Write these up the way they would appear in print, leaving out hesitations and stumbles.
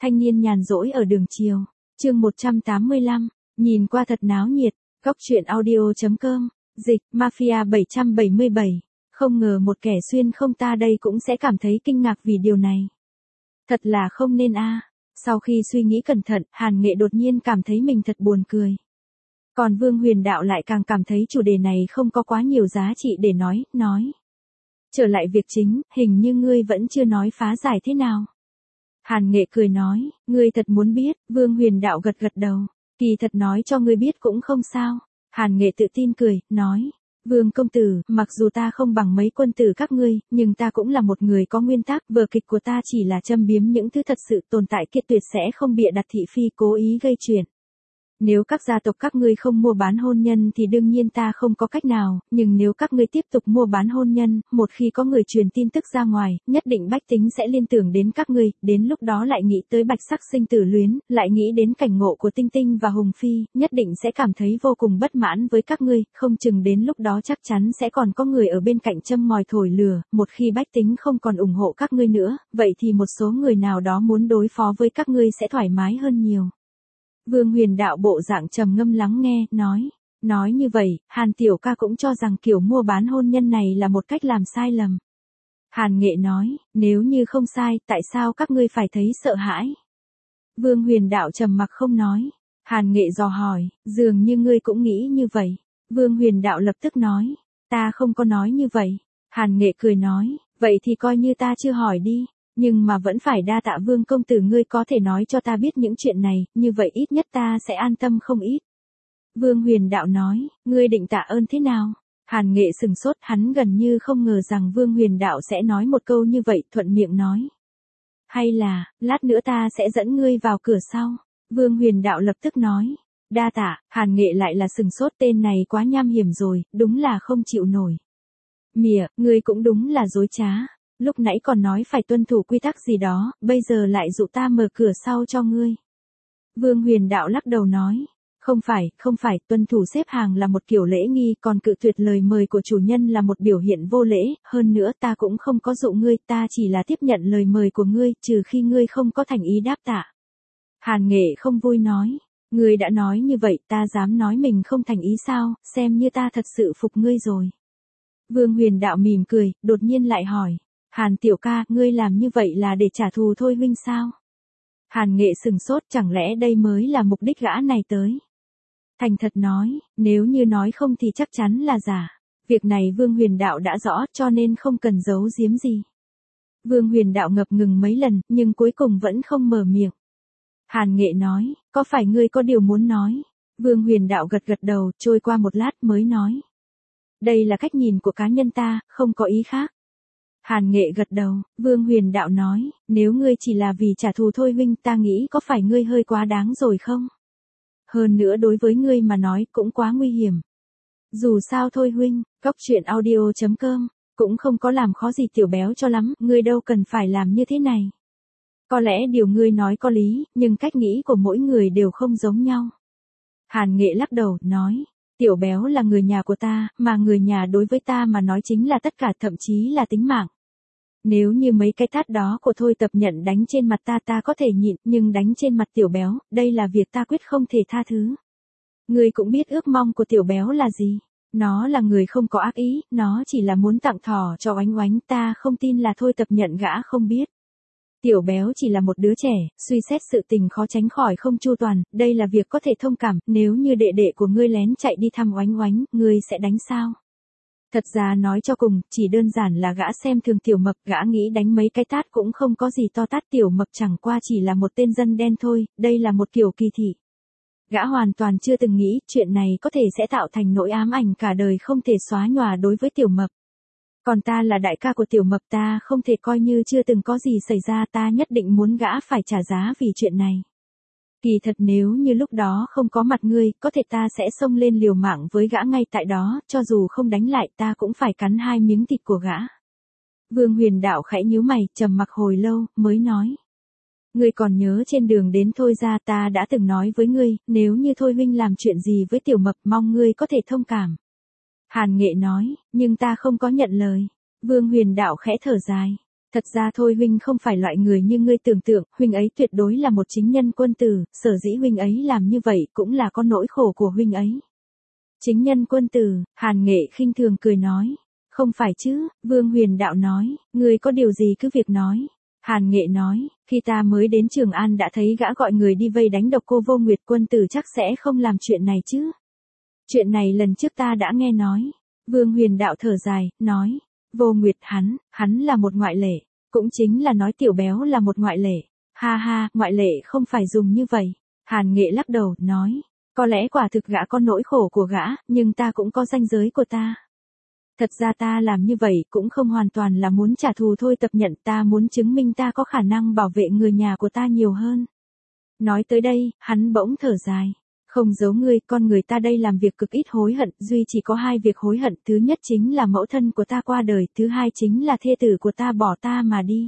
Thanh niên nhàn rỗi ở đường chiều. Chương 185, nhìn qua thật náo nhiệt. Góc truyện audio.com. Dịch, Mafia 777. Không ngờ một kẻ xuyên không ta đây cũng sẽ cảm thấy kinh ngạc vì điều này. Thật là không nên a. Sau khi suy nghĩ cẩn thận, Hàn Nghệ đột nhiên cảm thấy mình thật buồn cười. Còn Vương Huyền Đạo lại càng cảm thấy chủ đề này không có quá nhiều giá trị để nói. Trở lại việc chính, hình như ngươi vẫn chưa nói phá giải thế nào. Hàn Nghệ cười nói, ngươi thật muốn biết, Vương Huyền Đạo gật gật đầu, kỳ thật nói cho ngươi biết cũng không sao. Hàn Nghệ tự tin cười, nói, Vương công tử, mặc dù ta không bằng mấy quân tử các ngươi, nhưng ta cũng là một người có nguyên tắc, vở kịch của ta chỉ là châm biếm những thứ thật sự tồn tại kia, tuyệt sẽ không bịa đặt thị phi cố ý gây chuyện. Nếu các gia tộc các ngươi không mua bán hôn nhân thì đương nhiên ta không có cách nào, nhưng nếu các ngươi tiếp tục mua bán hôn nhân, một khi có người truyền tin tức ra ngoài, nhất định bách tính sẽ liên tưởng đến các ngươi, đến lúc đó lại nghĩ tới Bạch Sắc sinh tử luyến, lại nghĩ đến cảnh ngộ của Tinh Tinh và Hùng Phi, nhất định sẽ cảm thấy vô cùng bất mãn với các ngươi, không chừng đến lúc đó chắc chắn sẽ còn có người ở bên cạnh châm ngòi thổi lửa, một khi bách tính không còn ủng hộ các ngươi nữa, vậy thì một số người nào đó muốn đối phó với các ngươi sẽ thoải mái hơn nhiều. Vương Huyền Đạo bộ dạng trầm ngâm lắng nghe, nói như vậy, Hàn tiểu ca cũng cho rằng kiểu mua bán hôn nhân này là một cách làm sai lầm. Hàn Nghệ nói, nếu như không sai, tại sao các ngươi phải thấy sợ hãi? Vương Huyền Đạo trầm mặc không nói. Hàn Nghệ dò hỏi, dường như ngươi cũng nghĩ như vậy. Vương Huyền Đạo lập tức nói, ta không có nói như vậy. Hàn Nghệ cười nói, vậy thì coi như ta chưa hỏi đi. Nhưng mà vẫn phải đa tạ Vương công tử ngươi có thể nói cho ta biết những chuyện này, như vậy ít nhất ta sẽ an tâm không ít. Vương Huyền Đạo nói, ngươi định tạ ơn thế nào? Hàn Nghệ sừng sốt, hắn gần như không ngờ rằng Vương Huyền Đạo sẽ nói một câu như vậy, thuận miệng nói. Hay là, lát nữa ta sẽ dẫn ngươi vào cửa sau. Vương Huyền Đạo lập tức nói, đa tạ. Hàn Nghệ lại là sừng sốt, tên này quá nham hiểm rồi, đúng là không chịu nổi. Mỉa, ngươi cũng đúng là dối trá. Lúc nãy còn nói phải tuân thủ quy tắc gì đó, bây giờ lại dụ ta mở cửa sau cho ngươi. Vương Huyền Đạo lắc đầu nói, không phải, tuân thủ xếp hàng là một kiểu lễ nghi, còn cự tuyệt lời mời của chủ nhân là một biểu hiện vô lễ, hơn nữa ta cũng không có dụ ngươi, ta chỉ là tiếp nhận lời mời của ngươi, trừ khi ngươi không có thành ý đáp tạ. Hàn Nghệ không vui nói, ngươi đã nói như vậy, ta dám nói mình không thành ý sao, xem như ta thật sự phục ngươi rồi. Vương Huyền Đạo mỉm cười, đột nhiên lại hỏi. Hàn tiểu ca, ngươi làm như vậy là để trả thù thôi huynh sao? Hàn Nghệ sừng sốt, chẳng lẽ đây mới là mục đích gã này tới? Thành thật nói, nếu như nói không thì chắc chắn là giả. Việc này Vương Huyền Đạo đã rõ, cho nên không cần giấu giếm gì. Vương Huyền Đạo ngập ngừng mấy lần, nhưng cuối cùng vẫn không mở miệng. Hàn Nghệ nói, có phải ngươi có điều muốn nói? Vương Huyền Đạo gật gật đầu, trôi qua một lát mới nói. Đây là cách nhìn của cá nhân ta, không có ý khác. Hàn Nghệ gật đầu, Vương Huyền Đạo nói, nếu ngươi chỉ là vì trả thù thôi huynh, ta nghĩ có phải ngươi hơi quá đáng rồi không? Hơn nữa đối với ngươi mà nói cũng quá nguy hiểm. Dù sao thôi huynh, góc truyện audio.com, cũng không có làm khó gì tiểu béo cho lắm, ngươi đâu cần phải làm như thế này. Có lẽ điều ngươi nói có lý, nhưng cách nghĩ của mỗi người đều không giống nhau. Hàn Nghệ lắc đầu, nói. Tiểu béo là người nhà của ta, mà người nhà đối với ta mà nói chính là tất cả, thậm chí là tính mạng. Nếu như mấy cái tát đó của Thôi Tập Nhận đánh trên mặt ta có thể nhịn, nhưng đánh trên mặt tiểu béo, đây là việc ta quyết không thể tha thứ. Ngươi cũng biết ước mong của tiểu béo là gì. Nó là người không có ác ý, nó chỉ là muốn tặng thỏ cho Oánh Oánh, ta không tin là Thôi Tập Nhận gã không biết. Tiểu béo chỉ là một đứa trẻ, suy xét sự tình khó tránh khỏi không chu toàn, đây là việc có thể thông cảm, nếu như đệ đệ của ngươi lén chạy đi thăm Oánh Oánh, ngươi sẽ đánh sao? Thật ra nói cho cùng, chỉ đơn giản là gã xem thường Tiểu Mập, gã nghĩ đánh mấy cái tát cũng không có gì to tát, Tiểu Mập chẳng qua chỉ là một tên dân đen thôi, đây là một kiểu kỳ thị. Gã hoàn toàn chưa từng nghĩ chuyện này có thể sẽ tạo thành nỗi ám ảnh cả đời không thể xóa nhòa đối với Tiểu Mập. Còn ta là đại ca của Tiểu Mập, ta không thể coi như chưa từng có gì xảy ra, ta nhất định muốn gã phải trả giá vì chuyện này. Kỳ thật nếu như lúc đó không có mặt ngươi, có thể ta sẽ xông lên liều mạng với gã ngay tại đó, cho dù không đánh lại ta cũng phải cắn 2 miếng thịt của gã. Vương Huyền Đạo khẽ nhíu mày, trầm mặc hồi lâu, mới nói. Ngươi còn nhớ trên đường đến Thôi ra ta đã từng nói với ngươi, nếu như Thôi huynh làm chuyện gì với Tiểu Mập, mong ngươi có thể thông cảm. Hàn Nghệ nói, nhưng ta không có nhận lời. Vương Huyền Đạo khẽ thở dài. Thật ra thôi huynh không phải loại người như ngươi tưởng tượng, huynh ấy tuyệt đối là một chính nhân quân tử, sở dĩ huynh ấy làm như vậy cũng là có nỗi khổ của huynh ấy. Chính nhân quân tử, Hàn Nghệ khinh thường cười nói. Không phải chứ, Vương Huyền Đạo nói, ngươi có điều gì cứ việc nói. Hàn Nghệ nói, khi ta mới đến Trường An đã thấy gã gọi người đi vây đánh độc cô Vô Nguyệt, quân tử chắc sẽ không làm chuyện này chứ. Chuyện này lần trước ta đã nghe nói. Vương Huyền Đạo thở dài, nói, Vô Nguyệt hắn là một ngoại lệ, cũng chính là nói Tiểu Béo là một ngoại lệ. Ha ha, ngoại lệ không phải dùng như vậy. Hàn Nghệ lắc đầu, nói, có lẽ quả thực gã có nỗi khổ của gã, nhưng ta cũng có ranh giới của ta. Thật ra ta làm như vậy cũng không hoàn toàn là muốn trả thù thôi, tập nhận, ta muốn chứng minh ta có khả năng bảo vệ người nhà của ta nhiều hơn. Nói tới đây, hắn bỗng thở dài. Không giấu ngươi, con người ta đây làm việc cực ít hối hận, duy chỉ có 2 việc hối hận, thứ nhất chính là mẫu thân của ta qua đời, thứ hai chính là thê tử của ta bỏ ta mà đi.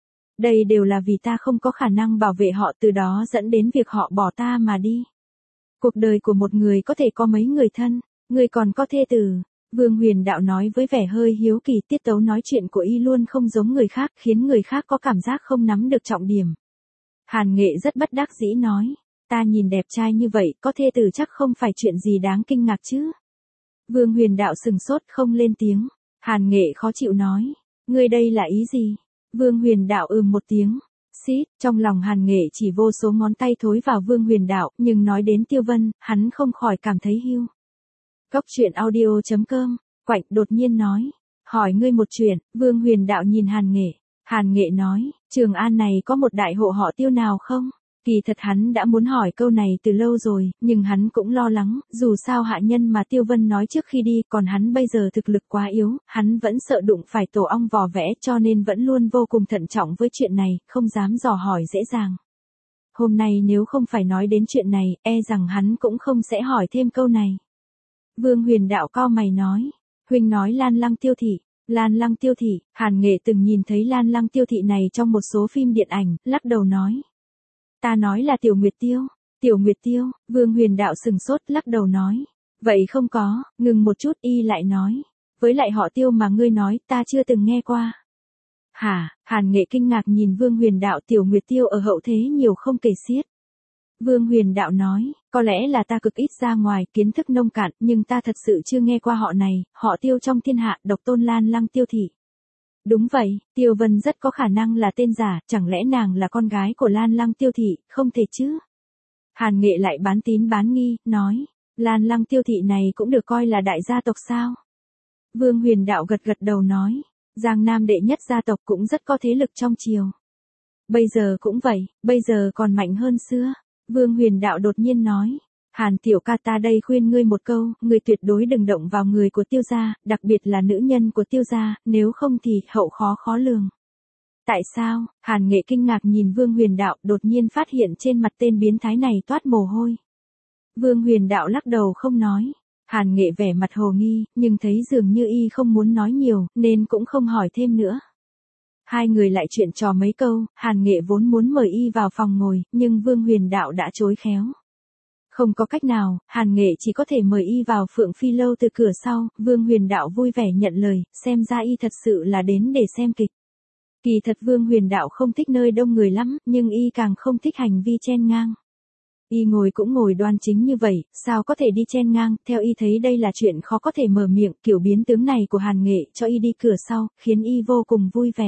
Đây đều là vì ta không có khả năng bảo vệ họ, từ đó dẫn đến việc họ bỏ ta mà đi. Cuộc đời của một người có thể có mấy người thân, người còn có thê tử. Vương Huyền Đạo nói với vẻ hơi hiếu kỳ, tiết tấu nói chuyện của y luôn không giống người khác, khiến người khác có cảm giác không nắm được trọng điểm. Hàn Nghệ rất bất đắc dĩ nói, ta nhìn đẹp trai như vậy, có thê tử chắc không phải chuyện gì đáng kinh ngạc chứ. Vương Huyền Đạo sừng sốt không lên tiếng. Hàn Nghệ khó chịu nói, ngươi đây là ý gì? Vương Huyền Đạo một tiếng. Xít, trong lòng Hàn Nghệ chỉ vô số ngón tay thối vào Vương Huyền Đạo, nhưng nói đến Tiêu Vân, hắn không khỏi cảm thấy hiu. Cốc truyện audio.com, Quạnh đột nhiên nói, hỏi ngươi một chuyện. Vương Huyền Đạo nhìn Hàn Nghệ. Hàn Nghệ nói, Trường An này có một đại hộ họ Tiêu nào không? Kỳ thật hắn đã muốn hỏi câu này từ lâu rồi, nhưng hắn cũng lo lắng, dù sao hạ nhân mà Tiêu Vân nói trước khi đi, còn hắn bây giờ thực lực quá yếu, hắn vẫn sợ đụng phải tổ ong vò vẽ, cho nên vẫn luôn vô cùng thận trọng với chuyện này, không dám dò hỏi dễ dàng. Hôm nay nếu không phải nói đến chuyện này, e rằng hắn cũng không sẽ hỏi thêm câu này. Vương Huyền Đạo cau mày nói, huynh nói Lan Lăng Tiêu Thị. Lan Lăng Tiêu Thị, Hàn Nghệ từng nhìn thấy Lan Lăng Tiêu Thị này trong một số phim điện ảnh, lắc đầu nói. Ta nói là Tiểu Nguyệt Tiêu. Tiểu Nguyệt Tiêu, Vương Huyền Đạo sừng sốt lắc đầu nói. Vậy không có, ngừng một chút y lại nói. Với lại họ Tiêu mà ngươi nói ta chưa từng nghe qua. Hả, Hàn Nghệ kinh ngạc nhìn Vương Huyền Đạo, Tiểu Nguyệt Tiêu ở hậu thế nhiều không kể xiết. Vương Huyền Đạo nói, có lẽ là ta cực ít ra ngoài, kiến thức nông cạn, nhưng ta thật sự chưa nghe qua họ này, họ Tiêu trong thiên hạ, độc tôn Lan Lăng Tiêu Thị. Đúng vậy, Tiêu Vân rất có khả năng là tên giả, chẳng lẽ nàng là con gái của Lan Lăng Tiêu Thị, không thể chứ. Hàn Nghệ lại bán tín bán nghi, nói, Lan Lăng Tiêu Thị này cũng được coi là đại gia tộc sao? Vương Huyền Đạo gật gật đầu nói, Giang Nam đệ nhất gia tộc cũng rất có thế lực trong triều. Bây giờ cũng vậy, bây giờ còn mạnh hơn xưa. Vương Huyền Đạo đột nhiên nói, Hàn tiểu ca, ta đây khuyên ngươi một câu, ngươi tuyệt đối đừng động vào người của Tiêu gia, đặc biệt là nữ nhân của Tiêu gia, nếu không thì hậu khó lường. Tại sao? Hàn Nghệ kinh ngạc nhìn Vương Huyền Đạo, đột nhiên phát hiện trên mặt tên biến thái này toát mồ hôi. Vương Huyền Đạo lắc đầu không nói. Hàn Nghệ vẻ mặt hồ nghi, nhưng thấy dường như y không muốn nói nhiều, nên cũng không hỏi thêm nữa. Hai người lại chuyện trò mấy câu, Hàn Nghệ vốn muốn mời y vào phòng ngồi, nhưng Vương Huyền Đạo đã chối khéo. Không có cách nào, Hàn Nghệ chỉ có thể mời y vào Phượng Phi Lâu từ cửa sau, Vương Huyền Đạo vui vẻ nhận lời, xem ra y thật sự là đến để xem kịch. Kỳ thật Vương Huyền Đạo không thích nơi đông người lắm, nhưng y càng không thích hành vi chen ngang. Y ngồi cũng ngồi đoan chính như vậy, sao có thể đi chen ngang, theo y thấy đây là chuyện khó có thể mở miệng, kiểu biến tướng này của Hàn Nghệ cho y đi cửa sau, khiến y vô cùng vui vẻ.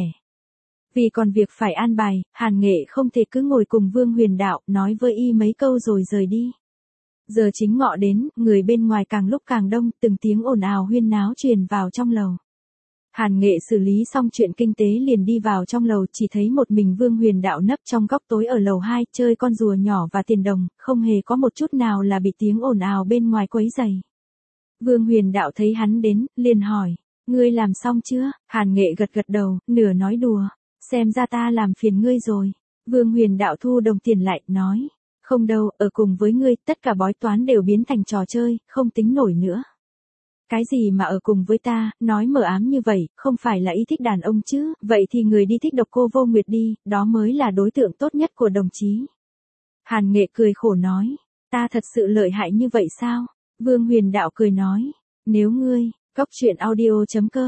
Vì còn việc phải an bài, Hàn Nghệ không thể cứ ngồi cùng Vương Huyền Đạo, nói với y mấy câu rồi rời đi. Giờ chính ngọ đến, người bên ngoài càng lúc càng đông, từng tiếng ồn ào huyên náo truyền vào trong lầu. Hàn Nghệ xử lý xong chuyện kinh tế liền đi vào trong lầu, chỉ thấy một mình Vương Huyền Đạo nấp trong góc tối ở lầu 2, chơi con rùa nhỏ và tiền đồng, không hề có một chút nào là bị tiếng ồn ào bên ngoài quấy rầy. Vương Huyền Đạo thấy hắn đến, liền hỏi, ngươi làm xong chưa? Hàn Nghệ gật gật đầu, nửa nói đùa, xem ra ta làm phiền ngươi rồi. Vương Huyền Đạo thu đồng tiền lại, nói, không đâu, ở cùng với ngươi, tất cả bói toán đều biến thành trò chơi, không tính nổi nữa. Cái gì mà ở cùng với ta, nói mờ ám như vậy, không phải là ý thích đàn ông chứ, vậy thì người đi thích độc cô Vô Nguyệt đi, đó mới là đối tượng tốt nhất của đồng chí. Hàn Nghệ cười khổ nói, ta thật sự lợi hại như vậy sao? Vương Huyền Đạo cười nói, nếu ngươi, cốc truyện audio.com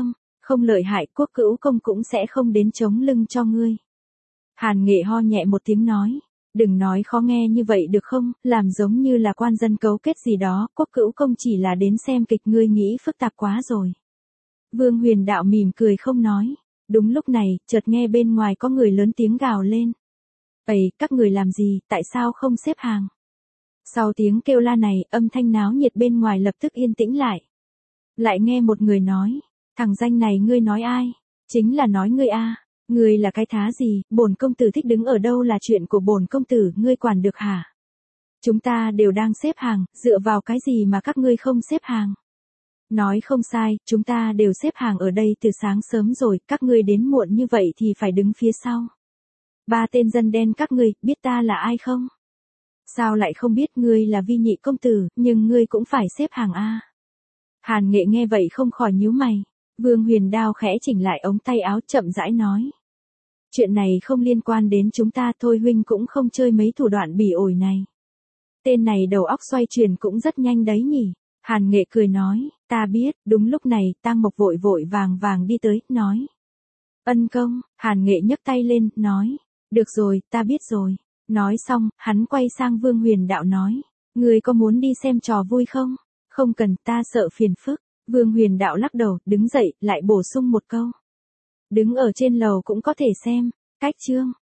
Không lợi hại, Quốc Cữu Công cũng sẽ không đến chống lưng cho ngươi. Hàn Nghệ ho nhẹ một tiếng nói. Đừng nói khó nghe như vậy được không, làm giống như là quan dân cấu kết gì đó, Quốc Cữu Công chỉ là đến xem kịch, ngươi nghĩ phức tạp quá rồi. Vương Huyền Đạo mỉm cười không nói. Đúng lúc này, chợt nghe bên ngoài có người lớn tiếng gào lên. Ây, các người làm gì, tại sao không xếp hàng? Sau tiếng kêu la này, âm thanh náo nhiệt bên ngoài lập tức yên tĩnh lại. Lại nghe một người nói, thằng danh này ngươi nói ai? Chính là nói ngươi a. Ngươi là cái thá gì, bổn công tử thích đứng ở đâu là chuyện của bổn công tử, ngươi quản được hả? Chúng ta đều đang xếp hàng, dựa vào cái gì mà các ngươi không xếp hàng? Nói không sai, chúng ta đều xếp hàng ở đây từ sáng sớm rồi, các ngươi đến muộn như vậy thì phải đứng phía sau. Ba tên dân đen các ngươi, biết ta là ai không? Sao lại không biết, ngươi là Vi nhị công tử, nhưng ngươi cũng phải xếp hàng a. Hàn Nghệ nghe vậy không khỏi nhíu mày. Vương Huyền Đao khẽ chỉnh lại ống tay áo chậm rãi nói. Chuyện này không liên quan đến chúng ta thôi, huynh cũng không chơi mấy thủ đoạn bỉ ổi này. Tên này đầu óc xoay chuyển cũng rất nhanh đấy nhỉ. Hàn Nghệ cười nói, ta biết. Đúng lúc này, Tang Mộc vội vội vàng vàng đi tới, nói. Ân công. Hàn Nghệ nhấc tay lên, nói. Được rồi, ta biết rồi. Nói xong, hắn quay sang Vương Huyền Đạo nói. Ngươi có muốn đi xem trò vui không? Không cần, ta sợ phiền phức. Vương Huyền Đạo lắc đầu, đứng dậy, lại bổ sung một câu. Đứng ở trên lầu cũng có thể xem. Cách chương.